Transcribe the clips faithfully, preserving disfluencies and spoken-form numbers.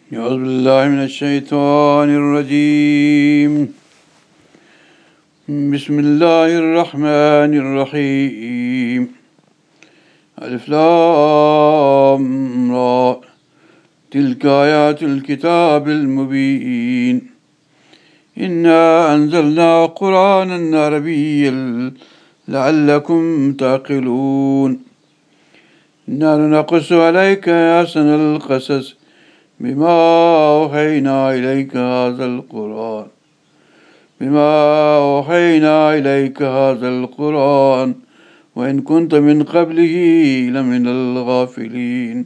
أعوذ بالله من الشيطان الرجيم. بسم الله الرحمن الرحيم. ألف لام را. تلك آيات الكتاب المبين. إنا أنزلنا قرآنا عربيا لعلكم تعقلون. إنا نقص عليك أحسن القصص بما أوحينا إليك هذا القرآن بما أوحينا إليك هذا القرآن وإن كنت من قبله لمن الغافلين.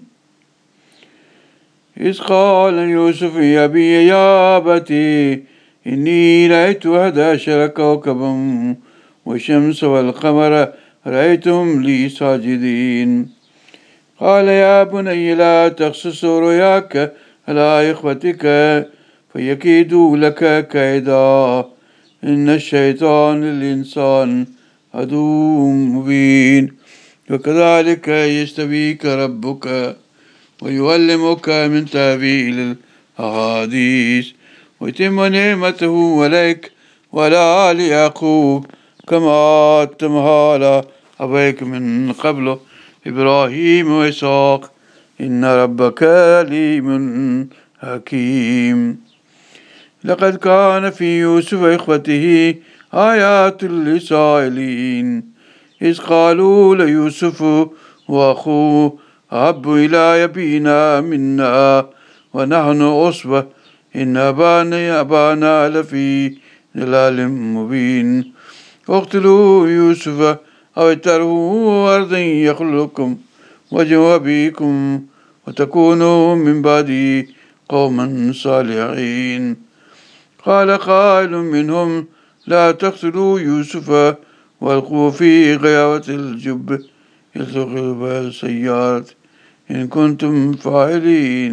إذ قال يوسف يا أبي يا أبتي إني رأيت أحد عشر كوكبا والشمس والقمر رأيتهم لي ساجدين. قال يا بني لا تقصص رؤياك على إخوتك فيكيدوا لك كيدا إن الشيطان للإنسان عدو مبين. وكذلك يجتبيك ربك ويعلمك من تأويل الأحاديث ويتم نعمته عليك وعلى آل يعقوب كما أتمها على أبيك من قبل إبراهيم وإسحاق إن ربك عليم حكيم. لقد كان في يوسف وإخوته آيات للسائلين إذ قالوا ليوسف وأخوه أحب إلى أبينا منا ونحن عصبة إن أبانا أبانا لفي ضلال مبين. اقتلوا يوسف أو اطرحوه أرضا يخل لكم وجه أبيكم وتكونوا من بعده قوما صالحين. قال قائل منهم لا تقتلوا يوسف والقوه في غيابة الجب يلتقط السيارة إن كنتم فاعلين.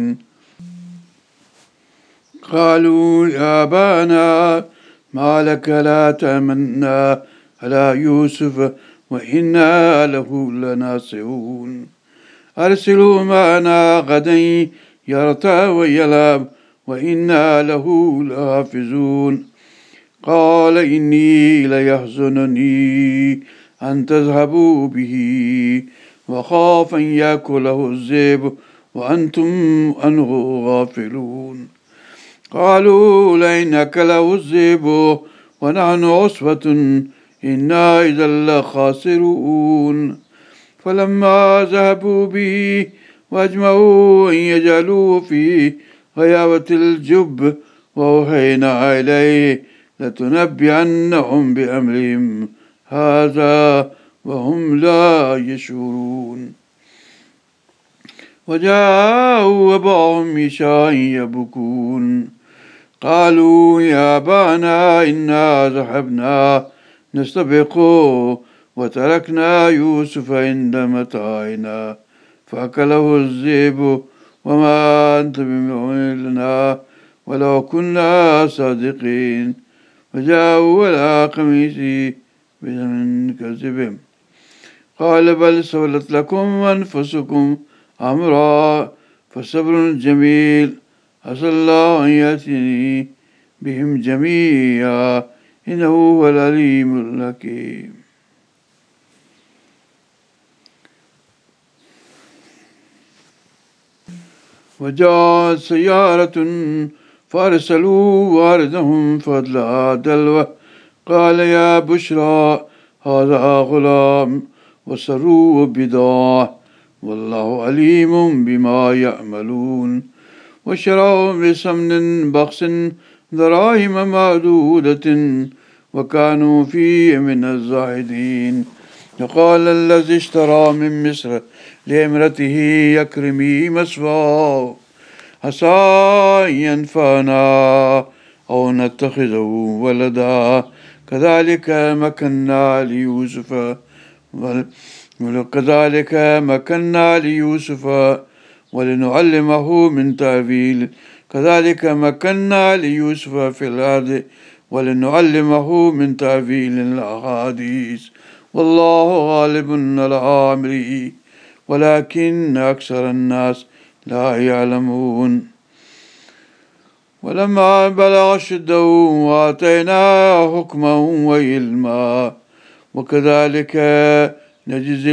قالوا يا أبانا ما لك لا تأمنا على يوسف وإنا له لناصحون أرسلوا معنا غدا يرتع ويلعب وإنا له لحافظون. قال إني ليحزنني أن تذهبوا به وخاف أن يأكله الذئب وأنتم عنه غافلون. قالوا لئن أكله الذئب ونحن عصبة إنا إذا لخاسرون. فلما ذهبوا به وأجمعوا أن يجعلوه في غيابة الجب وأوحينا إليه لتنبئنهم بأمرهم هذا وهم لا يشعرون. وجاءوا أباهم عشاء يبكون. قالوا يا أبانا إنا ذهبنا نستبق وتركنا يوسف عند متاعنا فأكله الذئب وما أنت بمؤمن لنا ولو كنا صادقين. وجاءوا على قميصي بدم كذب قال بل سولت لكم أنفسكم أمرا فصبر جميل عسى الله أن يأتيني بهم جميعا إنه هو العليم الحكيم. وجاءت سيارة فأرسلوا واردهم فأدلى دلوه قال يا بشرى هذا غلام وسروا بضاعة والله عليم بما يعملون. وشروا بثمن بخس دراهم معدودة وكانوا فيه من الزاهدين. وقال الذي اشترى من مصر لامرأته أكرمي مثواه عسى أن ينفعنا أو نتخذه ولدا كذلك مكنا ليوسف وكذلك مكنا ليوسف ولنعلمه من تأويل كذلك مكنا ليوسف في الأرض ولنعلمه من تأويل الأحاديث والله غالب على أمره ولكن أكثر الناس لا يعلمون. ولما بلغ أشده وآتيناه حكما وعلما وكذلك نجزي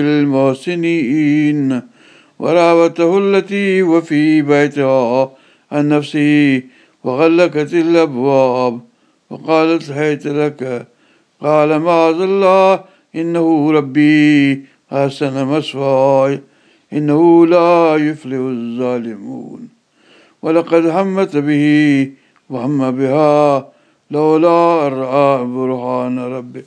المحسنين. وراودته التي وفي بيتها عن نفسه وغلقت الأبواب وقالت هيت لك قال معاذ الله إنه ربي أحسن مثواي إنه لا يفلح الظالمون. ولقد همت به وهم بها لولا أن رأى برهان ربه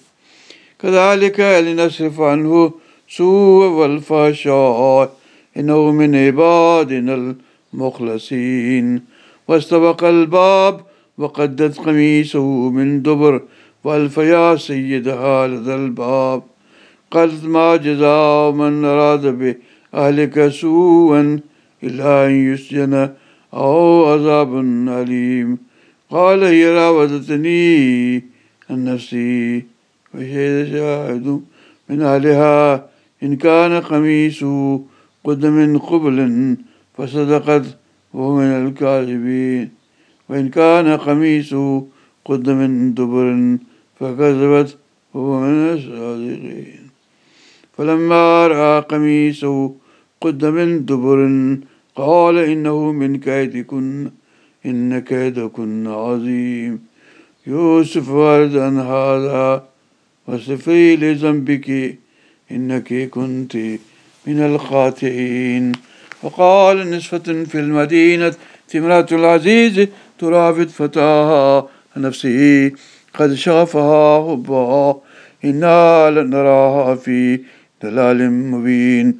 كذلك لنصرف عنه سوء والفحشاء إنه من عبادنا المخلصين. واستبق الباب وقدت قميصه من دبر وألف يا سيدها لدى الباب قالت ما جزاء من أراد بأهلك سوءا إلا أن يسجن أو عذاب أليم. قال هي راودتني عن نفسي وشهد شاهد من أهلها إن كان قميصه قد من قبل فصدقت وهو من الكاذبين وإن كان قميصه قد من دبر فكذبت وهو من الصادقين. فلما رأى قميصه قد من دبر قال إنه من كيدكن إن كيدكن عظيم. يوسف ورد عن هذا وصفي لذنبك إنك كنت من الخاطئين. وقال نسوة في المدينة امرأة العزيز تراود فتاها عن نفسه قد شغفها حبها إنا لنراها في ضلال مبين.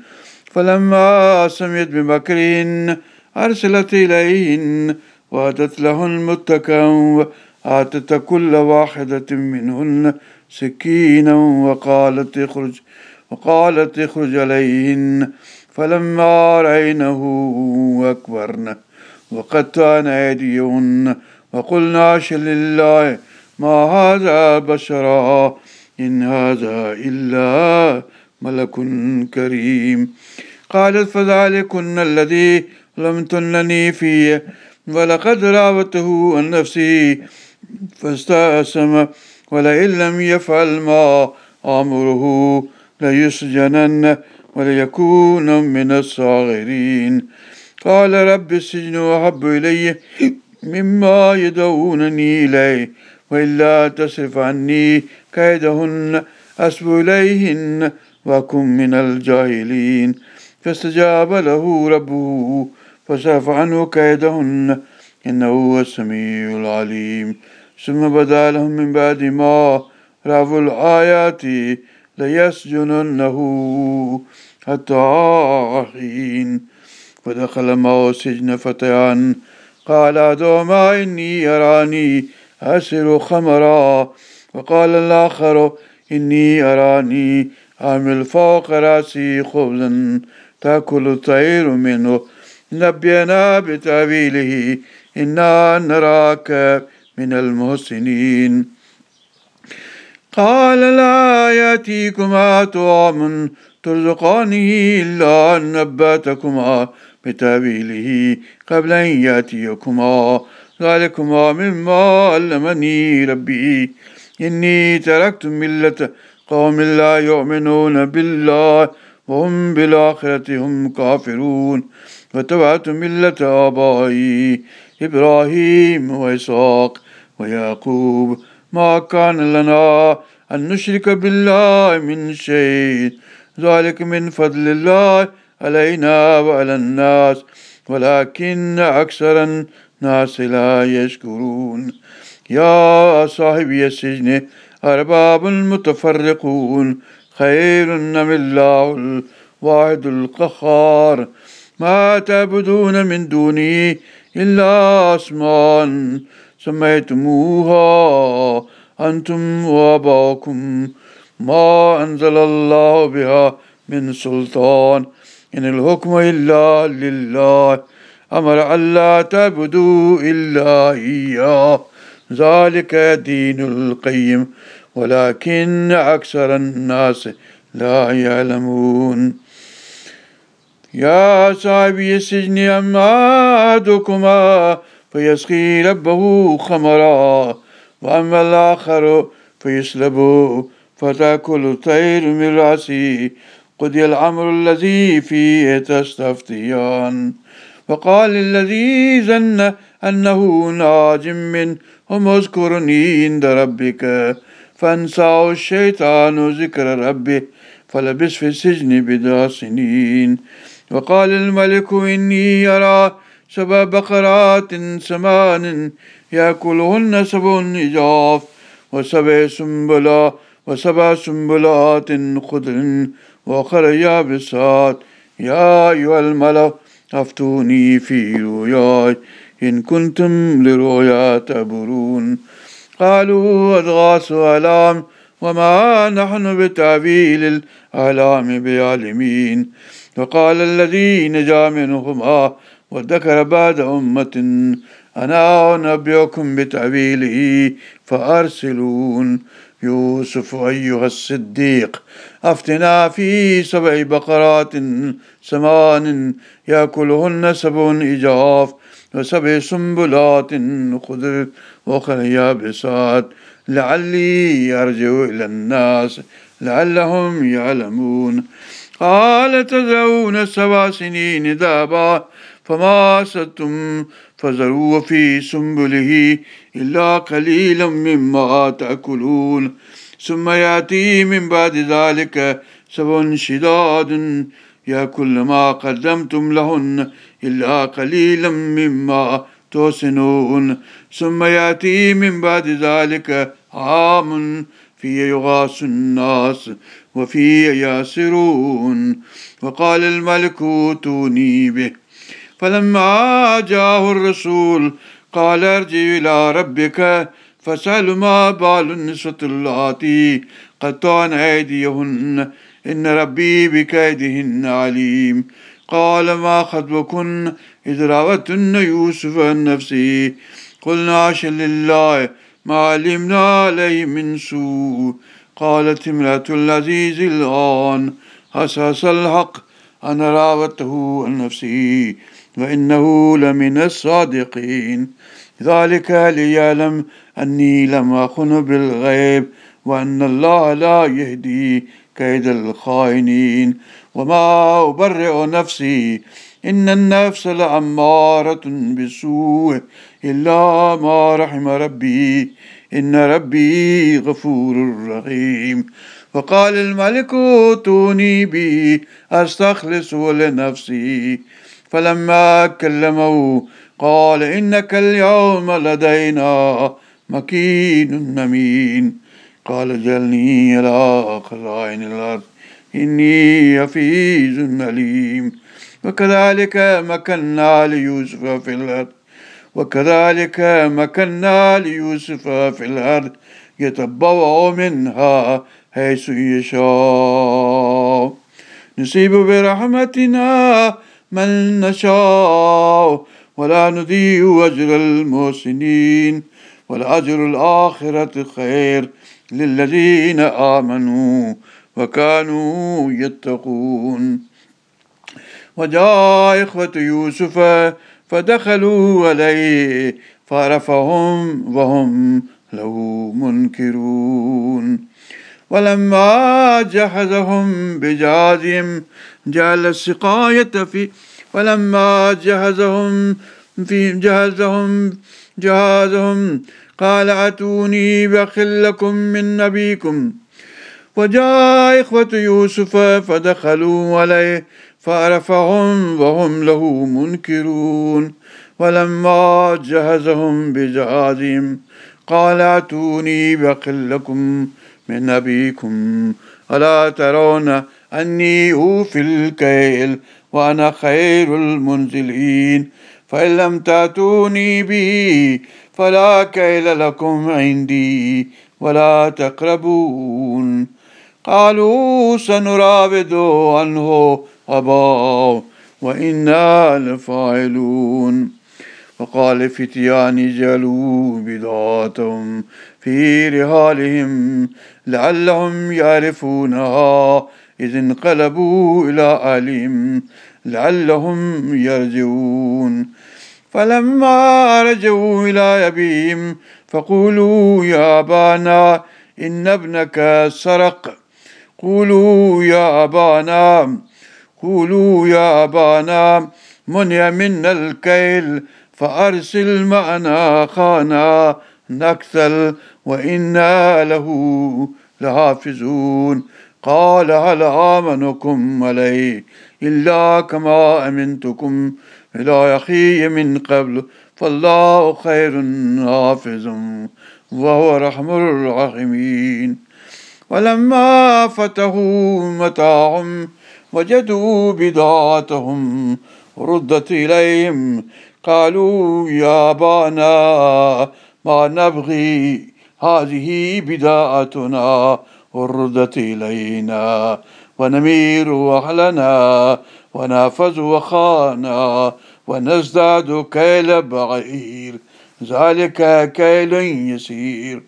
فلما سمعت بمكرهن أرسلت إليهن وأتت لهن متكئا وآتت كل واحدة منهن سكينا وقالت اخرج وقالت اخرج عليهن. فلما رأينه أكبرن وقطعن أيديهن وقلنا حاش لله ما هذا بشرا إن هذا إلا ملك كريم. قالت فذلكن الذي لمتنني فيه ولقد راودته عن نفسه فاستعصم ولئن لم يفعل ما آمره ليسجنن وليكون من الصاغرين. قال رب السجن أحب إلي مما يدعونني إليه وإلا تصرف عني كيدهن أصب إليهن وأكن من الجاهلين. فاستجاب له ربه فصرف عنه كيدهن إنه هو السميع العليم. ثم بدا لهم من بعد ما رأوا الآيات ليسجننه حتى حين. فدخل معه السجن فتيان قال أحدهما إني أراني أعصر خمرا وقال الآخر إني أراني أحمل فوق رأسي خبزا تأكل الطير منه نبئنا بتأويله إنا نراك من المحسنين. قال لا يأتيكما طعام ترزقانه إلا أن نبأتكما بتأويله قبل أن يأتيكما ذلكما مما علمني ربي إني تركت ملة قوم لا يؤمنون بالله وهم بالآخرة هم كافرون واتبعت ملة آبائي إبراهيم وإسحاق ويعقوب ما كان لنا أن نشرك بالله من شيء ذلك من فضل الله علينا وعلى الناس ولكن أكثر الناس لا يشكرون. يا صاحبي السجن أرباب متفرقون خير أم الله الواحد القهار ما تعبدون من دونه إلا أسماء سميتموها أنتم وآباؤكم ما أنزل الله بها من سلطان إن الحكم إلا لله أمر ألا تعبدوا إلا إياه ذلك دين القيم ولكن أكثر الناس لا يعلمون. يا صاحبي السجن أما أحدكما فيسقي ربه خمرا، وأما الآخر فيسلبه فتأكل الطير من رأسه. قضي الأمر الذي فيه تستفتيان. وقال الذي ظن أنه ناج منه اذكرني عند ربك فأنساه الشيطان ذكر ربه فلبث في السجن بضع سنين. وقال الملك إني أرى سبع بقرات سمان يأكلهن سبع عجاف وسبع سنبلا وسبع سنبلات خضر وأخر يابسات. يا أيها الملأ أفتوني في رؤياي إن كنتم لرؤيا تعبرون. قالوا أضغاث أحلام وما نحن بتأويل الأحلام بعالمين. وقال الذي نجا منهما وذكر بعد أمة أنا أنبئكم بتأويله فأرسلون. يوسف أيها الصديق أفتنا في سبع بقرات سمان يأكلهن سبع عجاف وسبع سنبلات خضر وأخر يابسات لعلي أرجع إلى الناس لعلهم يعلمون. قال تزرعون سبع سنين دابا فما حصدتم فذروا في سنبله إلا قليلا مما تأكلون. ثم يأتي من بعد ذلك سبع شداد يأكل ما قدمتم لهن إلا قليلا مما تحسنون. ثم يأتي من بعد ذلك عام فيه يغاث الناس وفيه ياسرون. وقال الملك ائتوني به فلما جاءه الرسول قال ارجع إلى ربك فاسأل ما بال النسوة اللاتي قطعن أيديهن إن ربي بكيدهن عليم. قال ما خطبكن إذ راوتن يوسف عن نفسه قلنا حاشا لله ما علمنا عليه من سوء. قالت امرأة العزيز الآن حصحص الحق أنا راودته عن نفسه وإنه لمن الصادقين. ذلك ليعلم أني لم أخن بالغيب وأن الله لا يهدي كيد الخائنين. وما أبرئ نفسي إن النفس لأمارة بالسوء إلا ما رحم ربي إن ربي غفور رحيم. وقال الملك ائتوني به أستخلصه لنفسي فلما كلمه قال إنك اليوم لدينا مكين أمين. قال اجعلني على خزائن الأرض إني حفيظ عليم. وكذلك مكنا ليوسف في الأرض وكذلك مكنا ليوسف في الأرض يتبوأ منها حيث يشاء نصيب برحمتنا من نشاء ولا نضيع أجر المحسنين والأجر الآخرة خير للذين آمنوا وكانوا يتقون. وجاء إخوة يوسف فدخلوا عليه فعرفهم وهم له منكرون. ولما جهزهم بجهازهم جعل السقاية في ولما جهزهم في جهزهم جهازهم قال أتوني بأخ لكم من أبيكم. وجاء إخوة يوسف فدخلوا عليه فعرفهم وهم له منكرون. ولما جهزهم بجهازهم قال أتوني بأخ لكم من أبيكم ألا ترون أني أوفي الكيل وأنا خير المنزلين فإن لم تأتوني به فلا كيل لكم عندي ولا تقربون. قالوا سنراود عنه أباه وإنا لفاعلون. وقال فتيان اجعلوا بضاعتهم في رحالهم لعلهم يعرفونها إذ انقلبوا إلى أهلهم لعلهم يرجعون. فلما رجعوا إلى أبيهم فقولوا يا أبانا إن ابنك سرق قولوا يا أبانا قولوا يا أبانا منع منا الكيل فأرسل معنا أخانا نكثل وإنا له لحافظون قال هل آمنكم عليه إلا كما أمنتكم إلى أخي من قبل فالله خير حافظ وهو أرحم الراحمين ولما فتحوا متاعهم وجدوا بضاعتهم ردت إليهم قالوا يا أبانا ما نبغي هذه بضاعتنا ردت إلينا ونمير أهلنا ونحفظ أخانا ونزداد كيل بعير ذلك كيل يسير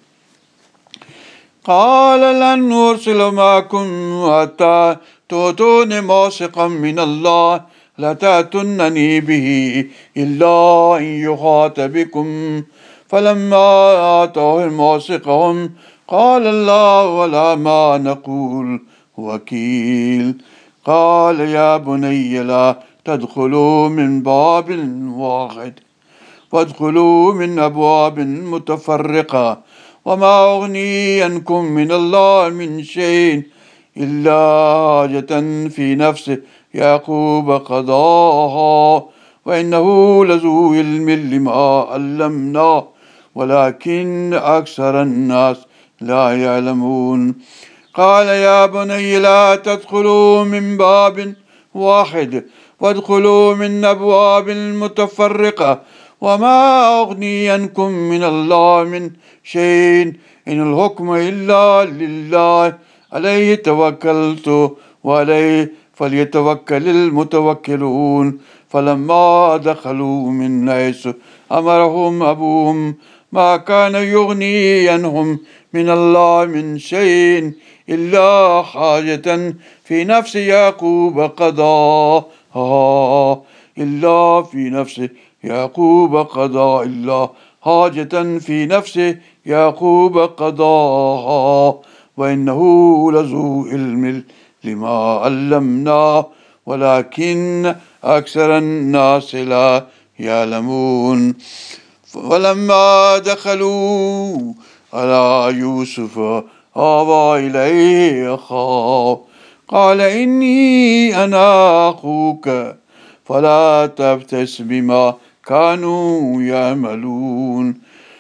قال لن أرسل معكم حتى تؤتون موثقا من الله لا تأتونني به إلا أن يحاط بكم فلما آتوهم موثقهم قال الله ولا ما نقول وكيل قال يا بني لا تدخلوا من باب واحد وادخلوا من أبواب متفرقة وما أغني عنكم من الله من شيء إلا حاجة في نفس يعقوب قضاها وإنه لذو علم لما علمنا ولكن أكثر الناس لا يعلمون قال يا بني لا تدخلوا من باب واحد وادخلوا من أبواب متفرقة وما أغني عنكم من الله من شيء إن الحكم إلا لله عليه توكلت وعليه فليتوكل المتوكلون فلما دخلوا من حيث أمرهم أبوهم ما كان يغني عنهم من الله من شيء إلا حاجة في نفس يعقوب قضاها إلا في نفس يعقوب قضى إلا حاجة في نفس يعقوب قضاها وإنه لذو علم لما علمنا ولكن أكثر الناس لا يعلمون ولما دخلوا على يوسف آوى إليه أخاه قال إني أنا أخوك فلا تبتئس بما كانوا يعملون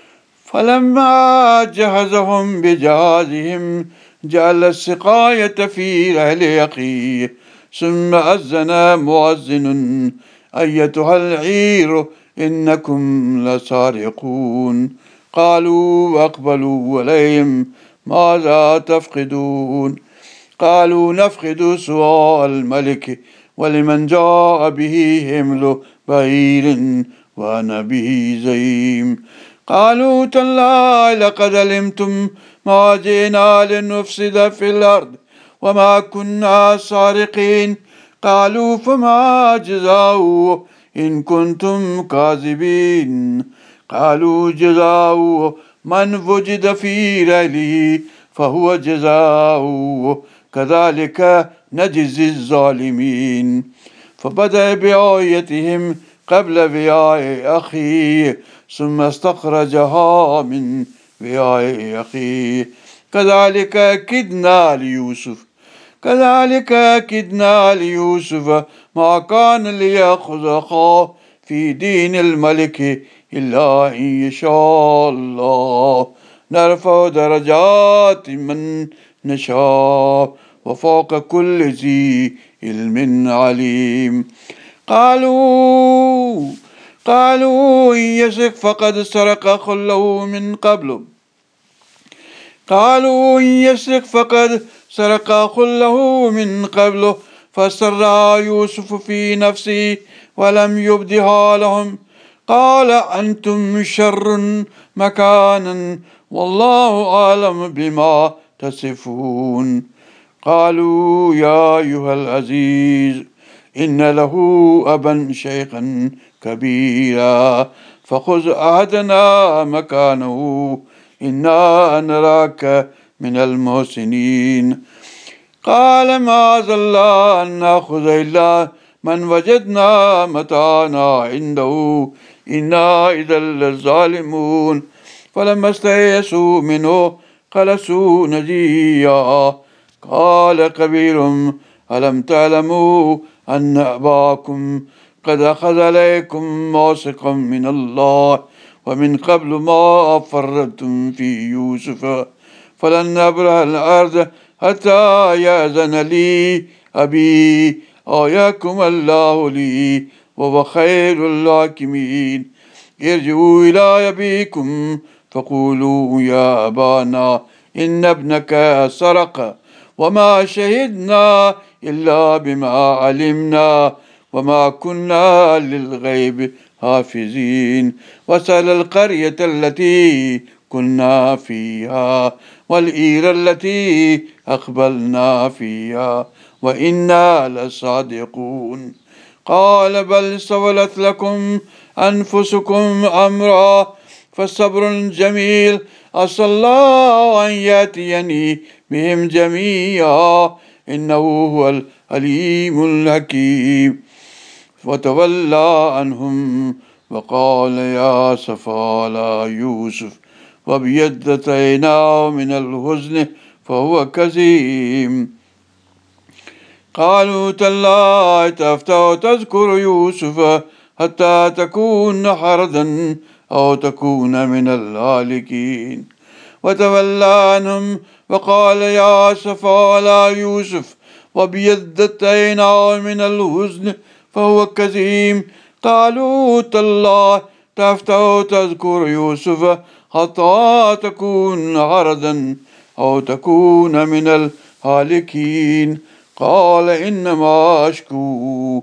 فلما جهزهم بجهازهم جعل السقاية في رحل أخيه ثم أذن مؤذن أيتها العير إنكم لسارقون قالوا وأقبلوا عليهم ماذا تفقدون قالوا نفقد سواء الملك ولمن جاء به حمل بعير وأنا به زعيم قالوا تالله لقد علمتم ما جئنا لنفسد في الأرض وما كنا سارقين قالوا فما جزاؤه إن كنتم كاذبين قالوا جزاؤه من وجد في رحله فهو جزاؤه كذلك نجزي الظالمين فبدأ بآيتهم قبل وعاء أخيه ثم استخرجها من وعاء أخيه كذلك كدنا ليوسف كذلك كدنا ليوسف ما كان ليأخذ أخاه في دين الملك إلا إن يشاء الله نرفع درجات من نشاء وفوق كل ذي علم عليم قالوا قالوا إن يسرق فقد سرق أخ له من قبل قالوا إن يسرق فقد سرق أخ له من قبل فسر يوسف في نفسه ولم يبدها لهم قال أنتم شر مكانا والله أعلم بما تصفون قالوا يا أيها العزيز إن له أبا شيخا كبيرا فخذ أحدنا مكانه إنا نراك من المحسنين. قال معاذ الله أن نأخذ إلا من وجدنا متاعنا عنده إنا إذا لظالمون. فلما استيئسوا منه خلصوا نجيا. قال كبيرهم ألم تعلموا أن أباكم قد أخذ عليكم موثقا من الله ومن قبل ما فرطتم في يوسف فلن نبرح الأرض حتى يأذن لي أبي أو يحكم الله لي وهو خير الحاكمين. ارجعوا إلى أبيكم فقولوا يا أبانا إن ابنك سرق وما شهدنا إلا بما علمنا وما كنا للغيب حافظين. واسأل القرية التي كنا فيها والعير التي أقبلنا فيها وإنا لصادقون. قال بل سولت لكم أنفسكم أمرا فصبر جميل عسى الله أن يأتيني بهم جميعا إنه هو العليم الحكيم. وتولى عنهم وقال يا أسفا على يوسف وابيضت عيناه من الحزن فهو كظيم. قالوا تالله تفتأ تذكر يوسف حتى تكون حردا أو تكون من الهالكين. وتولى عنهم وقال يا أسفا على يوسف وابيضت عيناه من الحزن فهو كظيم. قالوا تالله تفتأ تذكر يوسف حتى تكون حردا أو تكون من الهالكين. قال إنما أشكو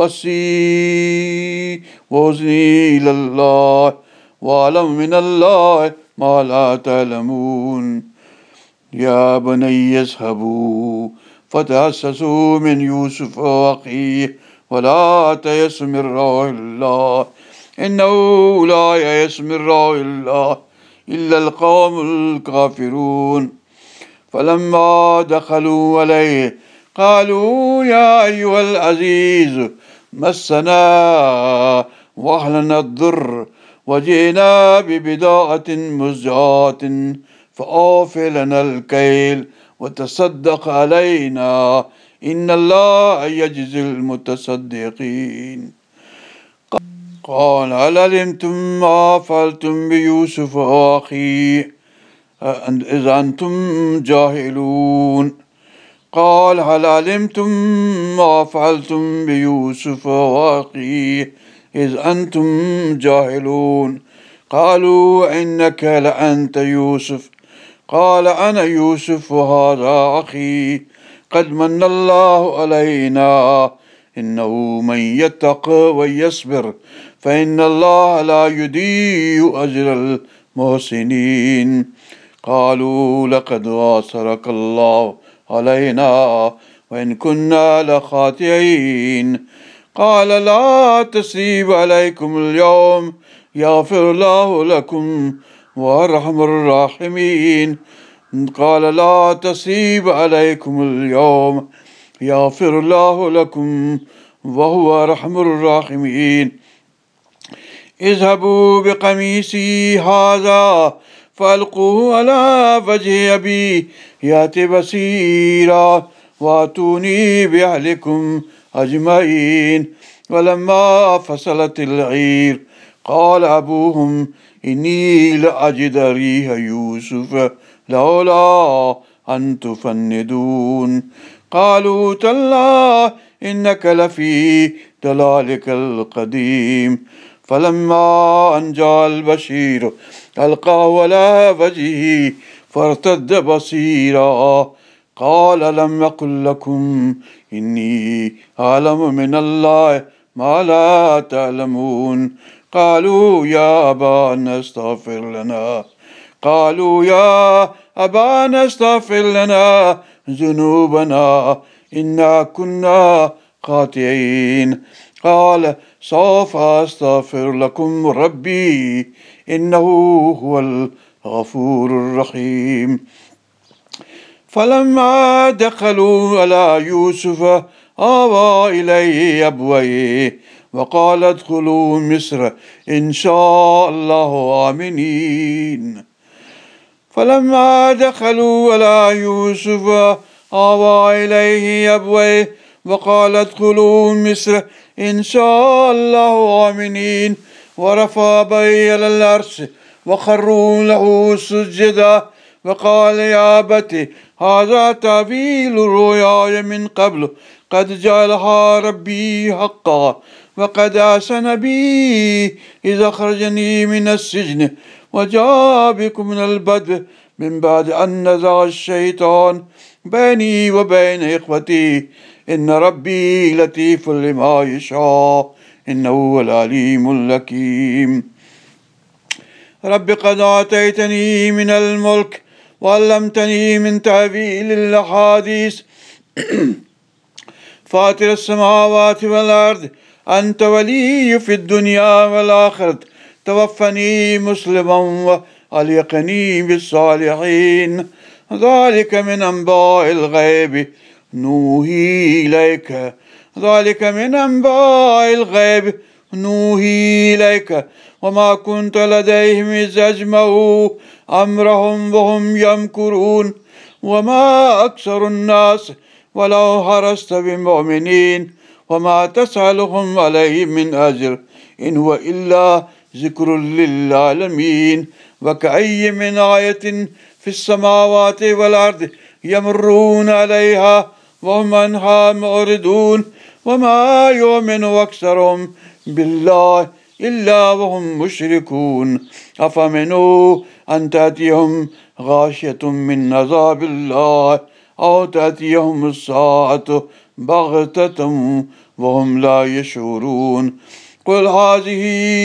بثي وحزني إلى الله وأعلم من الله ما لا تعلمون. يا بني اذهبوا فتحسسوا من يوسف وأخيه ولا تيأسوا من روح الله إنه لا ييأس من روح الله إلا القوم الكافرون. فلما دخلوا عليه قالوا يا أيها العزيز مسنا وأهلنا الضر وجئنا ببضاعة مزجاة فأوف لنا الكيل وتصدق علينا إن الله يجزي المتصدقين. قال هل علمتم ما فعلتم بيوسف وأخيه إذا أنتم جاهلون. قال هل علمتم ما فعلتم بيوسف وأخيه إذ أنتم جاهلون. قالوا إنك لأنت يوسف. قال أنا يوسف وهذا أخي قد من الله علينا إنه من يتق ويصبر فإن الله لا يضيع أجر المحسنين. قالوا لقد آثرك الله علينا وإن كنا لخاطئين. قال لا تثريب عليكم اليوم يغفر الله لكم وأرحم الراحمين. قال لا تثريب عليكم اليوم يغفر الله لكم وهو أرحم الراحمين. اذهبوا بقميصي هذا فألقوه على وجه أبي يأت بصيرا واتوني بأهلكم أجمعين. ولما فصلت العير قال أبوهم إني لأجد ريح يوسف لولا أن تفندون. قالوا تالله إنك لفي ضلالك القديم. فلما أن جاء البشير ألقاه على وجهه فارتد بصيرا. قال لم أقل لكم إني أعلم من الله ما لا تعلمون. قالوا يا أبانا استغفر لنا قالوا يا أبانا استغفر لنا ذنوبنا إنا كنا خاطئين. قال سوف أستغفر لكم ربي إنه هو الغفور الرحيم. فلما دخلوا على يوسف آوى إليه أبويه وقال ادخلوا مصر إن شاء الله آمنين. فلما دخلوا على يوسف آوى إليه أبويه وقال ادخلوا مصر إن شاء الله آمنين. ورفع أبويه على العرش وخروا له سجدا وقال يا أبت هذا تأويل رؤياي من قبل قد جعلها ربي حقا وقد أحسن بي إذا أخرجني من السجن وجاء بكم من البدو من بعد أن نزغ الشيطان بيني وبين إخوتي إن ربي لطيف لما يشاء إنه هو العليم الحكيم. رب قد آتيتني من الملك وعلمتني من تأويل الأحاديث فاطر السماوات والأرض أنت ولي في الدنيا والآخرة توفني مسلما وألحقني بالصالحين. ذلك من أنباء الغيب نوحي إليك ذلك من أنباء الغيب نوحي إليك وما كنت لديهم إذ أجمعوا أمرهم وهم يمكرون وما أكثر الناس ولو حرصت بمؤمنين وما تسألهم عليه من أجر إن هو إلا ذكر للعالمين. وكأي من آية في السماوات والأرض يمرون عليها وهم عنها معرضون وما يؤمن أكثرهم بالله إلا وهم مشركون. أفمنوا أن تأتيهم غاشية من عذاب الله أو تأتيهم الساعة بغتة وهم لا يشعرون. قل هذه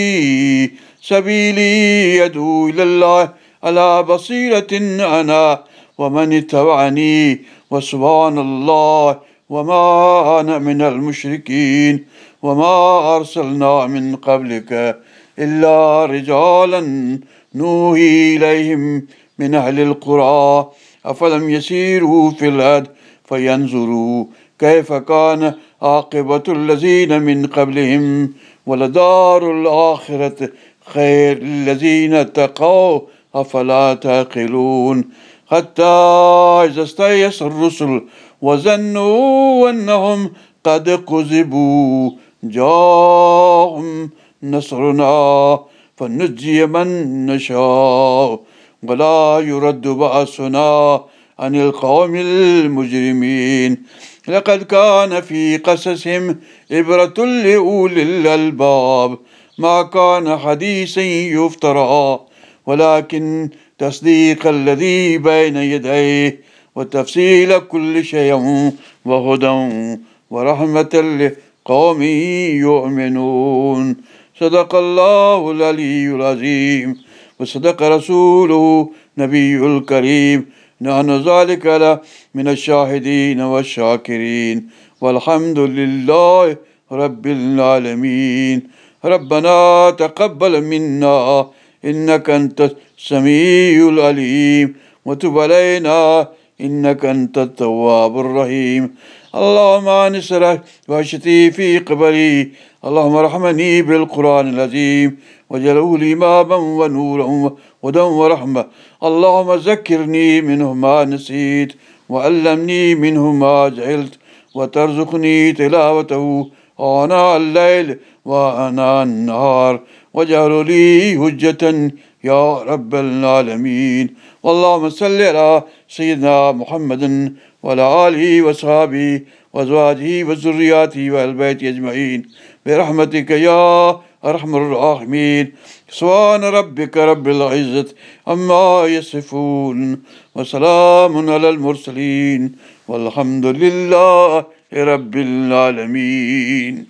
سبيلي يدعو إلى الله على بصيرة أنا ومن اتبعني وسبحان الله وما أنا من المشركين. وما أرسلنا من قبلك إلا رجالا نوحي إليهم من أهل القرى أفلم يسيروا في الأرض فينظروا كيف كان عاقبة الذين من قبلهم ولدار الآخرة خير للذين اتقوا أفلا تعقلون. حتى إذا استيأس الرسل وظنوا أنهم قد كذبوا جاءهم نصرنا فنجي من نشاء ولا يرد بأسنا عن القوم المجرمين. لقد كان في قصصهم عبرة لأولي الألباب ما كان حديثا يفترى ولكن تصديق الذي بين يديه وتفصيل كل شيء وهدى ورحمة لقوم يؤمنون. صدق الله العلي العظيم وصدق رسوله نبي الكريم. نحن ذلك من الشاهدين والشاكرين والحمد لله رب العالمين. ربنا تقبل منا إنك أنت السميع العليم وتب علينا إنك أنت التواب الرحيم. اللهم انصر واشتي في قبري اللهم ارحمني بالقرآن العظيم واجعله لي إماما ونورا وهدى ورحمة. اللهم ذكرني منه ما نسيت وعلمني منه ما جهلت وترزقني تلاوته آناء الليل وآناء النهار واجعل لي حجة يا رب العالمين. اللهم صل على سيدنا محمد وعلى آله وصحبه وأزواجه وذرياته وأهل بيته أجمعين برحمتك يا أرحم الراحمين. سبحان ربك رب العزة عما يصفون وسلام على المرسلين والحمد لله رب العالمين.